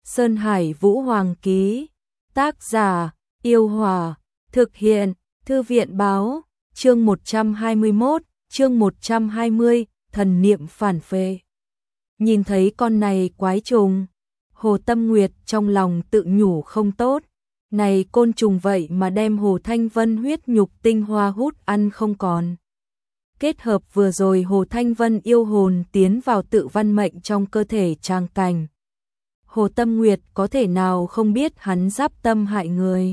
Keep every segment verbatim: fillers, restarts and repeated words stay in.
Sơn Hải Vũ Hoàng ký. Tác giả: Yêu Hòa. Thực hiện: Thư viện báo. Chương một trăm hai mươi mốt, chương một trăm hai mươi, thần niệm phản phệ. Nhìn thấy con này quái trùng, Hồ Tâm Nguyệt trong lòng tự nhủ không tốt. Này côn trùng vậy mà đem Hồ Thanh Vân huyết nhục tinh hoa hút ăn không còn. Kết hợp vừa rồi Hồ Thanh Vân yêu hồn tiến vào tự văn mệnh trong cơ thể Trang Cảnh. Hồ Tâm Nguyệt có thể nào không biết hắn giáp tâm hại người.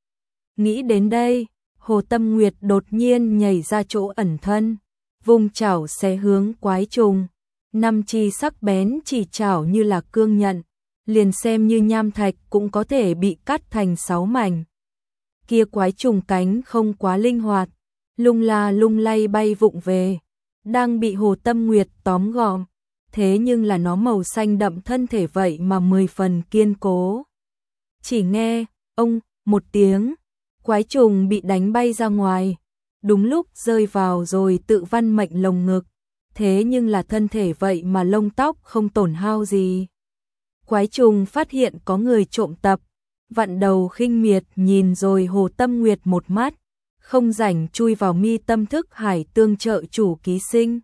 Nghĩ đến đây, Hồ Tâm Nguyệt đột nhiên nhảy ra chỗ ẩn thân, vùng chảo xé hướng quái trùng. Năm chi sắc bén chỉ chảo như là cương nhận, liền xem như nham thạch cũng có thể bị cắt thành sáu mảnh. Kia quái trùng cánh không quá linh hoạt, lung la lung lay bay vụng về, đang bị Hồ Tâm Nguyệt tóm gọn. Thế nhưng là nó màu xanh đậm thân thể vậy mà mười phần kiên cố. Chỉ nghe, ông, một tiếng, quái trùng bị đánh bay ra ngoài, đúng lúc rơi vào rồi tự văn mệnh lồng ngực. Thế nhưng là thân thể vậy mà lông tóc không tổn hao gì. Quái trùng phát hiện có người trộm tập, vặn đầu khinh miệt nhìn rồi Hồ Tâm Nguyệt một mắt, không rảnh chui vào mi tâm thức hải tương trợ chủ ký sinh.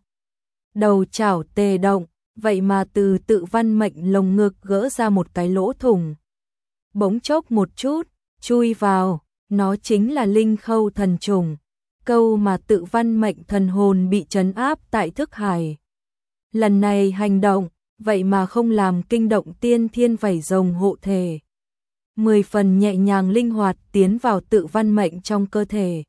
Đầu chảo tê động, vậy mà từ tự văn mệnh lồng ngực gỡ ra một cái lỗ thủng. Bỗng chốc một chút, chui vào, nó chính là linh khâu thần trùng. Câu mà tự văn mệnh thần hồn bị trấn áp tại thức hải. Lần này hành động, vậy mà không làm kinh động tiên thiên vảy rồng hộ thể. Mười phần nhẹ nhàng linh hoạt tiến vào tự văn mệnh trong cơ thể.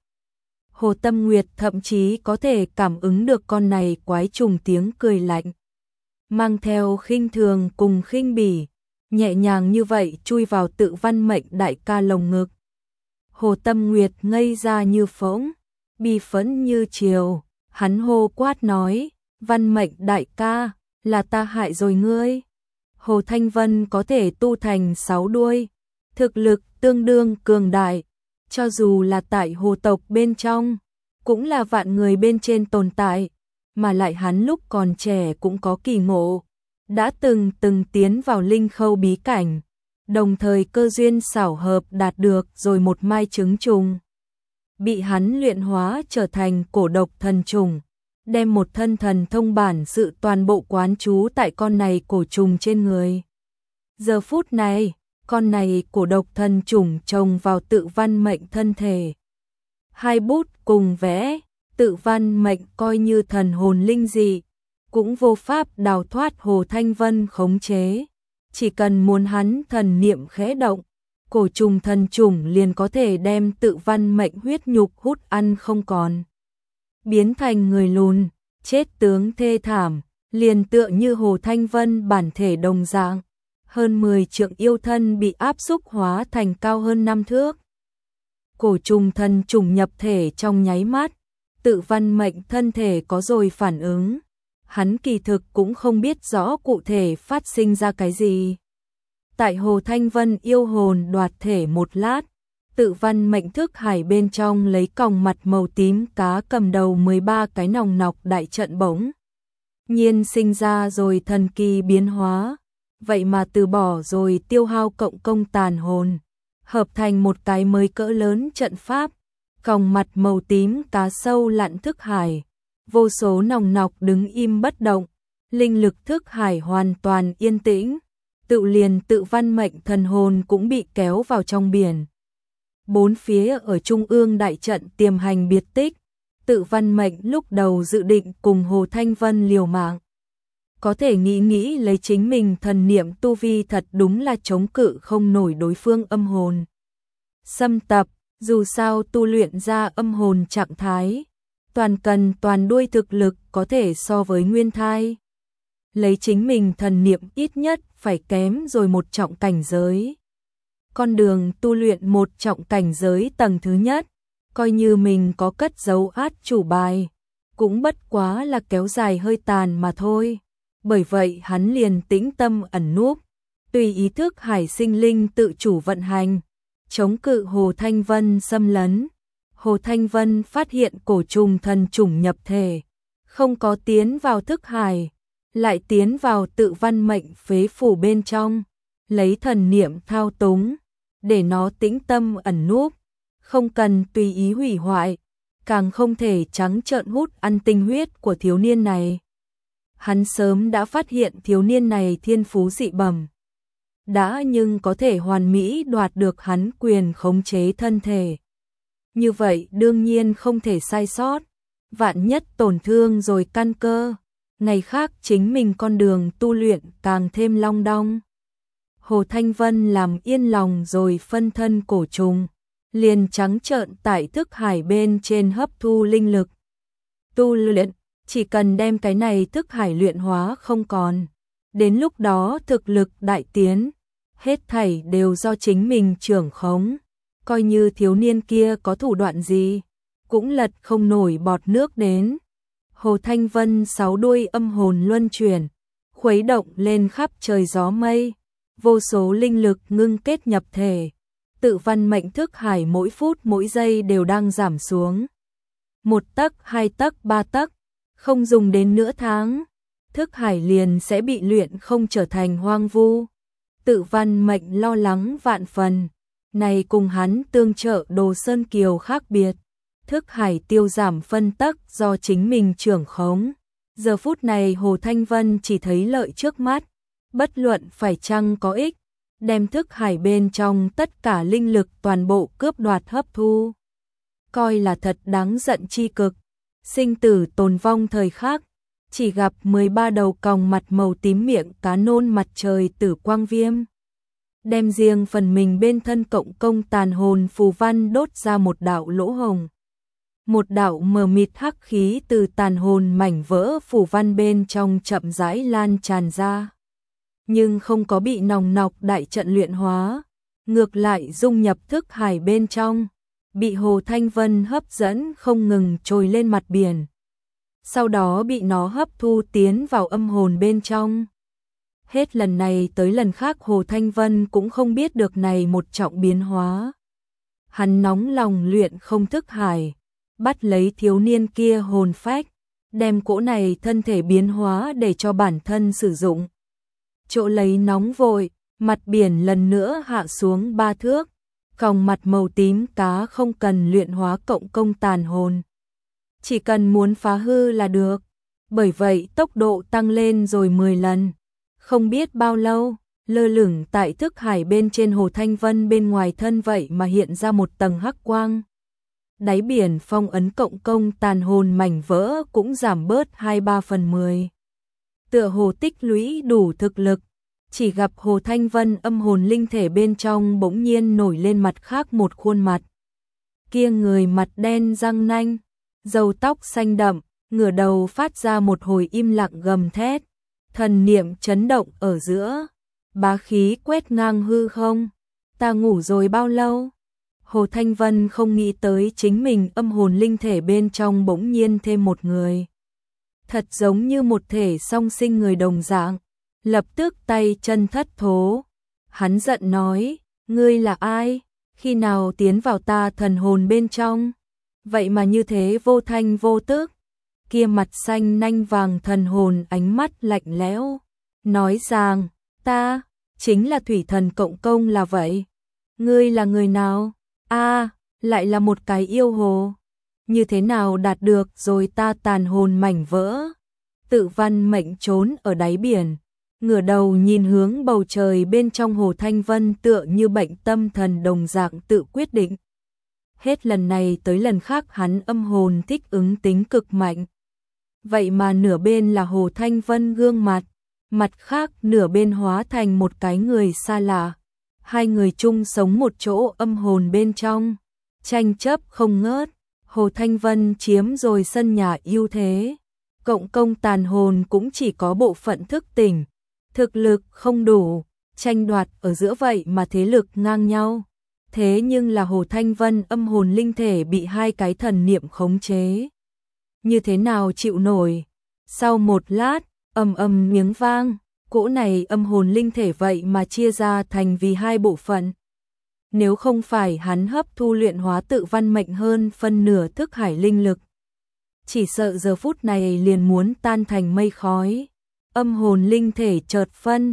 Hồ Tâm Nguyệt thậm chí có thể cảm ứng được con này quái trùng tiếng cười lạnh. Mang theo khinh thường cùng khinh bỉ, nhẹ nhàng như vậy chui vào tự văn mệnh đại ca lồng ngực. Hồ Tâm Nguyệt ngây ra như phỗng, bi phẫn như chiều, hắn hô quát nói, văn mệnh đại ca, là ta hại rồi ngươi. Hồ Thanh Vân có thể tu thành sáu đuôi, thực lực tương đương cường đại, cho dù là tại hồ tộc bên trong, cũng là vạn người bên trên tồn tại, mà lại hắn lúc còn trẻ cũng có kỳ ngộ, đã từng từng tiến vào linh khâu bí cảnh, đồng thời cơ duyên xảo hợp đạt được rồi một mai trứng trùng. Bị hắn luyện hóa trở thành cổ độc thần trùng, đem một thân thần thông bản sự toàn bộ quán trú tại con này cổ trùng trên người. Giờ phút này, con này cổ độc thần trùng trồng vào tự văn mệnh thân thể. Hai bút cùng vẽ, tự văn mệnh coi như thần hồn linh dị, cũng vô pháp đào thoát Hồ Thanh Vân khống chế. Chỉ cần muốn hắn thần niệm khẽ động, cổ trùng thần trùng liền có thể đem tự văn mệnh huyết nhục hút ăn không còn. Biến thành người lùn, chết tướng thê thảm, liền tựa như Hồ Thanh Vân bản thể đồng dạng. Hơn mười trượng yêu thân bị áp xúc hóa thành cao hơn năm thước. Cổ trùng thần trùng nhập thể trong nháy mắt, tự văn mệnh thân thể có rồi phản ứng. Hắn kỳ thực cũng không biết rõ cụ thể phát sinh ra cái gì. Tại Hồ Thanh Vân yêu hồn đoạt thể một lát, tự văn mệnh thức hải bên trong lấy còng mặt màu tím cá cầm đầu mười ba cái nòng nọc đại trận bỗng nhiên sinh ra rồi thần kỳ biến hóa, vậy mà từ bỏ rồi tiêu hao cộng công tàn hồn, hợp thành một cái mới cỡ lớn trận pháp, còng mặt màu tím cá sâu lặn thức hải, vô số nòng nọc đứng im bất động, linh lực thức hải hoàn toàn yên tĩnh. Tự liền tự văn mệnh thần hồn cũng bị kéo vào trong biển. Bốn phía ở trung ương đại trận tiềm hành biệt tích, tự văn mệnh lúc đầu dự định cùng Hồ Thanh Vân liều mạng. Có thể nghĩ nghĩ lấy chính mình thần niệm tu vi thật đúng là chống cự không nổi đối phương âm hồn. Xâm tập, dù sao tu luyện ra âm hồn trạng thái, toàn cần toàn đuôi thực lực có thể so với nguyên thai. Lấy chính mình thần niệm ít nhất phải kém rồi một trọng cảnh giới. Con đường tu luyện một trọng cảnh giới tầng thứ nhất, coi như mình có cất giấu át chủ bài, cũng bất quá là kéo dài hơi tàn mà thôi. Bởi vậy hắn liền tĩnh tâm ẩn núp, tùy ý thức hải sinh linh tự chủ vận hành, chống cự Hồ Thanh Vân xâm lấn. Hồ Thanh Vân phát hiện cổ trùng thần trùng nhập thể, không có tiến vào thức hải, lại tiến vào tự văn mệnh phế phủ bên trong, lấy thần niệm thao túng, để nó tĩnh tâm ẩn núp, không cần tùy ý hủy hoại, càng không thể trắng trợn hút ăn tinh huyết của thiếu niên này. Hắn sớm đã phát hiện thiếu niên này thiên phú dị bẩm, đã nhưng có thể hoàn mỹ đoạt được hắn quyền khống chế thân thể. Như vậy đương nhiên không thể sai sót, vạn nhất tổn thương rồi căn cơ, ngày khác chính mình con đường tu luyện càng thêm long đong. Hồ Thanh Vân làm yên lòng rồi phân thân cổ trùng, liền trắng trợn tại thức hải bên trên hấp thu linh lực. Tu luyện, chỉ cần đem cái này thức hải luyện hóa không còn, đến lúc đó thực lực đại tiến, hết thảy đều do chính mình trưởng khống, coi như thiếu niên kia có thủ đoạn gì, cũng lật không nổi bọt nước đến. Hồ Thanh Vân sáu đuôi âm hồn luân chuyển, khuấy động lên khắp trời gió mây, vô số linh lực ngưng kết nhập thể, tự văn mệnh thức hải mỗi phút mỗi giây đều đang giảm xuống. Một tấc, hai tấc, ba tấc, không dùng đến nửa tháng, thức hải liền sẽ bị luyện không trở thành hoang vu. Tự văn mệnh lo lắng vạn phần, này cùng hắn tương trợ Đồ Sơn Kiều khác biệt. Thức hải tiêu giảm phân tấc do chính mình trưởng khống. Giờ phút này Hồ Thanh Vân chỉ thấy lợi trước mắt, bất luận phải chăng có ích, đem thức hải bên trong tất cả linh lực toàn bộ cướp đoạt hấp thu. Coi là thật đáng giận chi cực, sinh tử tồn vong thời khắc, chỉ gặp mười ba đầu còng mặt màu tím miệng cá nôn mặt trời tử quang viêm. Đem riêng phần mình bên thân cộng công tàn hồn phù văn đốt ra một đạo lỗ hồng. Một đạo mờ mịt hắc khí từ tàn hồn mảnh vỡ phù văn bên trong chậm rãi lan tràn ra. Nhưng không có bị nòng nọc đại trận luyện hóa, ngược lại dung nhập thức hải bên trong, bị Hồ Thanh Vân hấp dẫn không ngừng trồi lên mặt biển. Sau đó bị nó hấp thu tiến vào âm hồn bên trong. Hết lần này tới lần khác Hồ Thanh Vân cũng không biết được này một trọng biến hóa. Hắn nóng lòng luyện không thức hải, bắt lấy thiếu niên kia hồn phách, đem cỗ này thân thể biến hóa để cho bản thân sử dụng. Chỗ lấy nóng vội, mặt biển lần nữa hạ xuống ba thước, còng mặt màu tím cá không cần luyện hóa cộng công tàn hồn. Chỉ cần muốn phá hư là được, bởi vậy tốc độ tăng lên rồi mười lần. Không biết bao lâu, lơ lửng tại thức hải bên trên Hồ Thanh Vân bên ngoài thân vậy mà hiện ra một tầng hắc quang. Đáy biển phong ấn cộng công tàn hồn mảnh vỡ cũng giảm bớt hai ba phần mười. Tựa hồ tích lũy đủ thực lực, chỉ gặp Hồ Thanh Vân âm hồn linh thể bên trong bỗng nhiên nổi lên mặt khác một khuôn mặt. Kia người mặt đen răng nanh, râu tóc xanh đậm, ngửa đầu phát ra một hồi im lặng gầm thét. Thần niệm chấn động ở giữa, bá khí quét ngang hư không. Ta ngủ rồi bao lâu? Hồ Thanh Vân không nghĩ tới chính mình âm hồn linh thể bên trong bỗng nhiên thêm một người. Thật giống như một thể song sinh người đồng dạng, lập tức tay chân thất thố. Hắn giận nói, ngươi là ai? Khi nào tiến vào ta thần hồn bên trong? Vậy mà như thế vô thanh vô tức. Kia mặt xanh nanh vàng thần hồn ánh mắt lạnh lẽo, nói rằng, ta, chính là thủy thần cộng công là vậy. Ngươi là người nào? A, lại là một cái yêu hồ. Như thế nào đạt được rồi ta tàn hồn mảnh vỡ? Tự văn mệnh trốn ở đáy biển, ngửa đầu nhìn hướng bầu trời bên trong Hồ Thanh Vân tựa như bệnh tâm thần đồng dạng tự quyết định. Hết lần này tới lần khác hắn âm hồn thích ứng tính cực mạnh. Vậy mà nửa bên là Hồ Thanh Vân gương mặt, mặt khác nửa bên hóa thành một cái người xa lạ. Hai người chung sống một chỗ âm hồn bên trong, tranh chấp không ngớt. Hồ Thanh Vân chiếm rồi sân nhà ưu thế, cộng công tàn hồn cũng chỉ có bộ phận thức tỉnh, thực lực không đủ, tranh đoạt ở giữa vậy mà thế lực ngang nhau. Thế nhưng là Hồ Thanh Vân âm hồn linh thể bị hai cái thần niệm khống chế. Như thế nào chịu nổi? Sau một lát, ầm ầm miếng vang, cỗ này âm hồn linh thể vậy mà chia ra thành vì hai bộ phận. Nếu không phải hắn hấp thu luyện hóa tự văn mệnh hơn phân nửa thức hải linh lực, chỉ sợ giờ phút này liền muốn tan thành mây khói. Âm hồn linh thể chợt phân,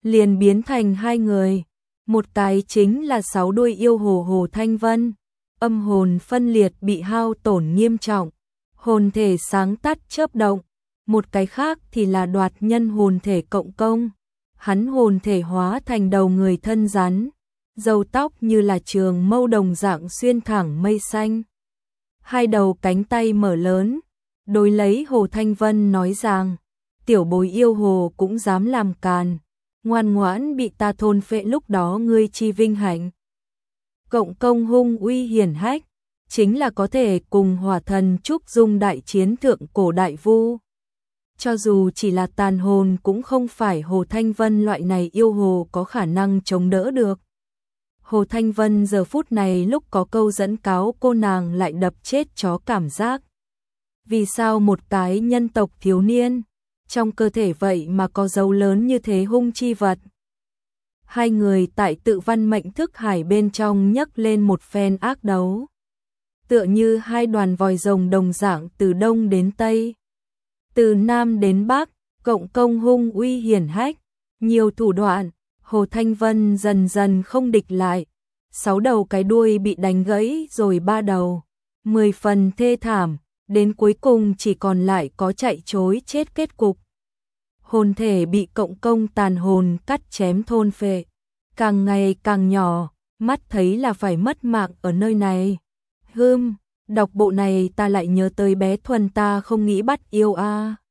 liền biến thành hai người. Một cái chính là sáu đuôi yêu hồ Hồ Thanh Vân, âm hồn phân liệt bị hao tổn nghiêm trọng, hồn thể sáng tắt chớp động. Một cái khác thì là đoạt nhân hồn thể Cộng Công. Hắn hồn thể hóa thành đầu người thân rắn, râu tóc như là trường mâu đồng dạng xuyên thẳng mây xanh. Hai đầu cánh tay mở lớn, đối lấy Hồ Thanh Vân nói rằng, tiểu bối yêu hồ cũng dám làm càn, ngoan ngoãn bị ta thôn phệ lúc đó ngươi chi vinh hạnh. Cộng Công hung uy hiển hách, chính là có thể cùng hỏa thần trúc dung đại chiến thượng cổ đại vu. Cho dù chỉ là tàn hồn cũng không phải Hồ Thanh Vân loại này yêu hồ có khả năng chống đỡ được. Hồ Thanh Vân giờ phút này lúc có câu dẫn cáo cô nàng lại đập chết chó cảm giác. Vì sao một cái nhân tộc thiếu niên, trong cơ thể vậy mà có dấu lớn như thế hung chi vật? Hai người tại tự văn mệnh thức hải bên trong nhấc lên một phen ác đấu. Tựa như hai đoàn vòi rồng đồng dạng từ đông đến tây, từ nam đến bắc, Cộng Công hung uy hiển hách, nhiều thủ đoạn, Hồ Thanh Vân dần dần không địch lại. Sáu đầu cái đuôi bị đánh gãy rồi ba đầu, mười phần thê thảm, đến cuối cùng chỉ còn lại có chạy trối chết kết cục. Hồn thể bị Cộng Công tàn hồn cắt chém thôn phệ, càng ngày càng nhỏ, mắt thấy là phải mất mạng ở nơi này. Hừm, đọc bộ này ta lại nhớ tới bé Thuần ta không nghĩ bắt yêu a. À.